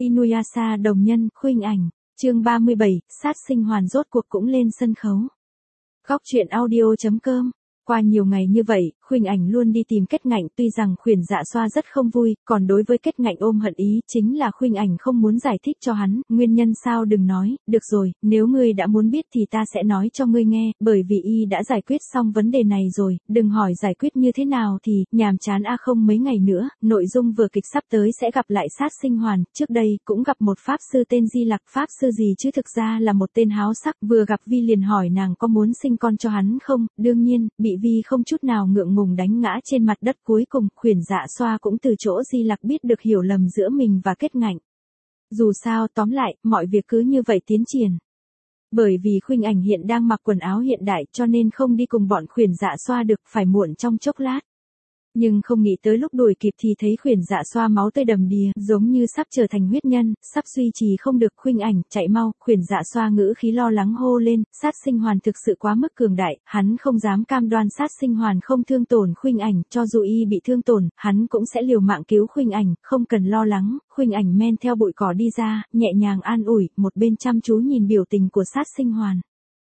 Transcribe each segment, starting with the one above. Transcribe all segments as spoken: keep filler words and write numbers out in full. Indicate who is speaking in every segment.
Speaker 1: Inuyasha đồng nhân, khuynh ảnh, chương ba mươi bảy, sát sinh hoàn rốt cuộc cũng lên sân khấu. Góc truyện audio chấm com. Qua nhiều ngày như vậy, khuynh ảnh luôn đi tìm Kết Ngạnh, tuy rằng khuyển dạ xoa rất không vui, còn đối với Kết Ngạnh ôm hận ý, chính là khuynh ảnh không muốn giải thích cho hắn, nguyên nhân sao đừng nói, được rồi, nếu ngươi đã muốn biết thì ta sẽ nói cho ngươi nghe, bởi vì y đã giải quyết xong vấn đề này rồi, đừng hỏi giải quyết như thế nào thì, nhàm chán a không mấy ngày nữa, nội dung vừa kịch sắp tới sẽ gặp lại sát sinh hoàn, trước đây, cũng gặp một pháp sư tên Di Lặc, pháp sư gì chứ thực ra là một tên háo sắc, vừa gặp Vi liền hỏi nàng có muốn sinh con cho hắn không, đương nhiên, bị Vi không chút nào ngượng ngùng đánh ngã trên mặt đất, cuối cùng, khuyển dạ xoa cũng từ chỗ Di Lặc biết được hiểu lầm giữa mình và Kết Ngạnh. Dù sao, tóm lại, mọi việc cứ như vậy tiến triển. Bởi vì khuynh ảnh hiện đang mặc quần áo hiện đại cho nên không đi cùng bọn khuyển dạ xoa được, phải muộn trong chốc lát. Nhưng không nghĩ tới lúc đuổi kịp thì thấy khuyển dạ xoa máu tươi đầm đìa, giống như sắp trở thành huyết nhân, sắp duy trì không được. Khuynh ảnh, chạy mau, khuyển dạ xoa ngữ khí lo lắng hô lên, sát sinh hoàn thực sự quá mức cường đại, hắn không dám cam đoan sát sinh hoàn không thương tổn khuynh ảnh, cho dù y bị thương tổn, hắn cũng sẽ liều mạng cứu khuynh ảnh, không cần lo lắng. Khuynh ảnh men theo bụi cỏ đi ra, nhẹ nhàng an ủi, một bên chăm chú nhìn biểu tình của sát sinh hoàn.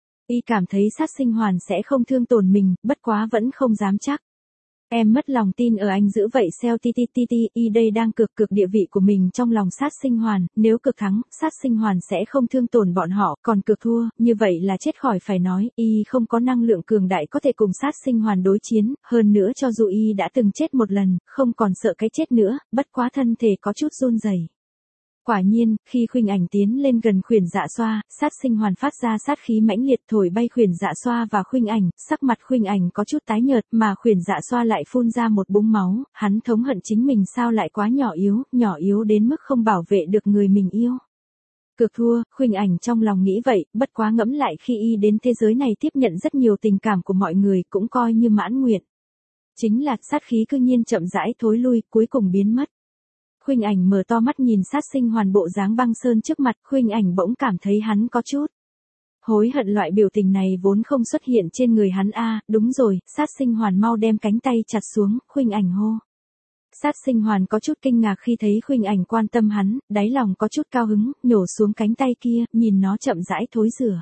Speaker 1: Y cảm thấy sát sinh hoàn sẽ không thương tổn mình, bất quá vẫn không dám chắc. Em mất lòng tin ở anh dữ vậy xeo ti ti ti ti, y đây đang cực cực địa vị của mình trong lòng sát sinh hoàn, nếu cực thắng, sát sinh hoàn sẽ không thương tổn bọn họ, còn cực thua, như vậy là chết khỏi phải nói, y không có năng lượng cường đại có thể cùng sát sinh hoàn đối chiến, hơn nữa cho dù y đã từng chết một lần, không còn sợ cái chết nữa, bất quá thân thể có chút run rẩy. Quả nhiên, khi khuynh ảnh tiến lên gần khuyển dạ xoa, sát sinh hoàn phát ra sát khí mãnh liệt thổi bay khuyển dạ xoa và khuynh ảnh, sắc mặt khuynh ảnh có chút tái nhợt mà khuyển dạ xoa lại phun ra một búng máu, hắn thống hận chính mình sao lại quá nhỏ yếu, nhỏ yếu đến mức không bảo vệ được người mình yêu. Cực thua, khuynh ảnh trong lòng nghĩ vậy, bất quá ngẫm lại khi y đến thế giới này tiếp nhận rất nhiều tình cảm của mọi người cũng coi như mãn nguyện. Chính là sát khí cư nhiên chậm rãi thối lui, cuối cùng biến mất. Khuynh ảnh mở to mắt nhìn sát sinh hoàn bộ dáng băng sơn trước mặt, khuynh ảnh bỗng cảm thấy hắn có chút hối hận, loại biểu tình này vốn không xuất hiện trên người hắn a, đúng rồi, sát sinh hoàn mau đem cánh tay chặt xuống, khuynh ảnh hô. Sát sinh hoàn có chút kinh ngạc khi thấy khuynh ảnh quan tâm hắn, đáy lòng có chút cao hứng, nhổ xuống cánh tay kia, nhìn nó chậm rãi thối rửa.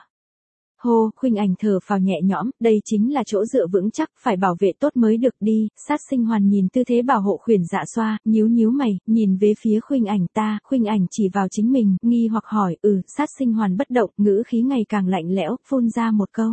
Speaker 1: Hô, khuynh ảnh thở phào nhẹ nhõm, đây chính là chỗ dựa vững chắc, phải bảo vệ tốt mới được đi. Sát sinh hoàn nhìn tư thế bảo hộ khuyển dạ xoa, nhíu nhíu mày, nhìn về phía khuynh ảnh ta, khuynh ảnh chỉ vào chính mình, nghi hoặc hỏi, ừ, sát sinh hoàn bất động, ngữ khí ngày càng lạnh lẽo, phun ra một câu.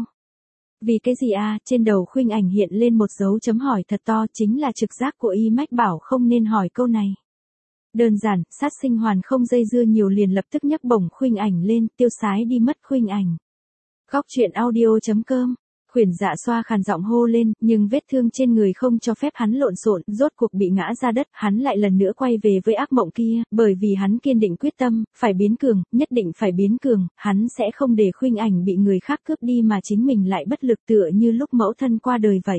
Speaker 1: Vì cái gì a? Trên đầu khuynh ảnh hiện lên một dấu chấm hỏi thật to, chính là trực giác của y mách bảo không nên hỏi câu này. Đơn giản, sát sinh hoàn không dây dưa nhiều liền lập tức nhấc bổng khuynh ảnh lên, tiêu sái đi mất khuynh ảnh. Góc truyện audio chấm com. Khuyển dạ xoa khàn giọng hô lên, nhưng vết thương trên người không cho phép hắn lộn xộn, rốt cuộc bị ngã ra đất, hắn lại lần nữa quay về với ác mộng kia, bởi vì hắn kiên định quyết tâm, phải biến cường, nhất định phải biến cường, hắn sẽ không để khuynh ảnh bị người khác cướp đi mà chính mình lại bất lực tựa như lúc mẫu thân qua đời vậy.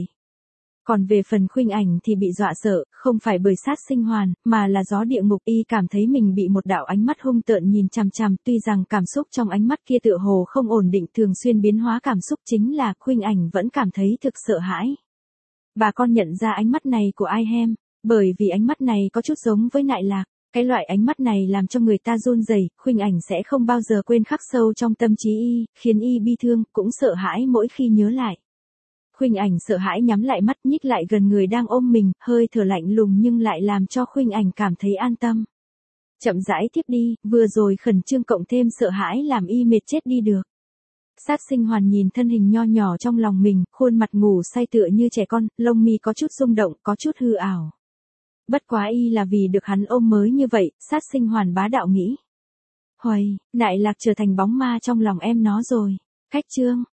Speaker 1: Còn về phần khuynh ảnh thì bị dọa sợ, không phải bởi sát sinh hoàn, mà là gió địa ngục, y cảm thấy mình bị một đạo ánh mắt hung tợn nhìn chằm chằm, tuy rằng cảm xúc trong ánh mắt kia tựa hồ không ổn định, thường xuyên biến hóa cảm xúc, chính là khuynh ảnh vẫn cảm thấy thực sợ hãi. Bà con nhận ra ánh mắt này của ai hem, bởi vì ánh mắt này có chút giống với Nại Lạc, cái loại ánh mắt này làm cho người ta run rẩy, khuynh ảnh sẽ không bao giờ quên khắc sâu trong tâm trí y, khiến y bi thương, cũng sợ hãi mỗi khi nhớ lại. Khuynh ảnh sợ hãi nhắm lại mắt, nhích lại gần người đang ôm mình, hơi thở lạnh lùng nhưng lại làm cho khuynh ảnh cảm thấy an tâm. Chậm rãi tiếp đi, vừa rồi khẩn trương cộng thêm sợ hãi làm y mệt chết đi được. Sát sinh hoàn nhìn thân hình nho nhỏ trong lòng mình, khuôn mặt ngủ say tựa như trẻ con, lông mi có chút rung động, có chút hư ảo. Bất quá y là vì được hắn ôm mới như vậy, sát sinh hoàn bá đạo nghĩ. Hoài, Nại Lạc trở thành bóng ma trong lòng em nó rồi. Khách chương.